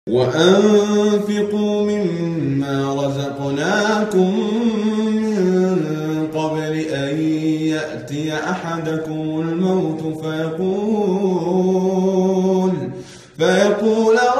وأنفقوا مما رزقناكم من قبل أن يأتي أحدكم الموت فيقول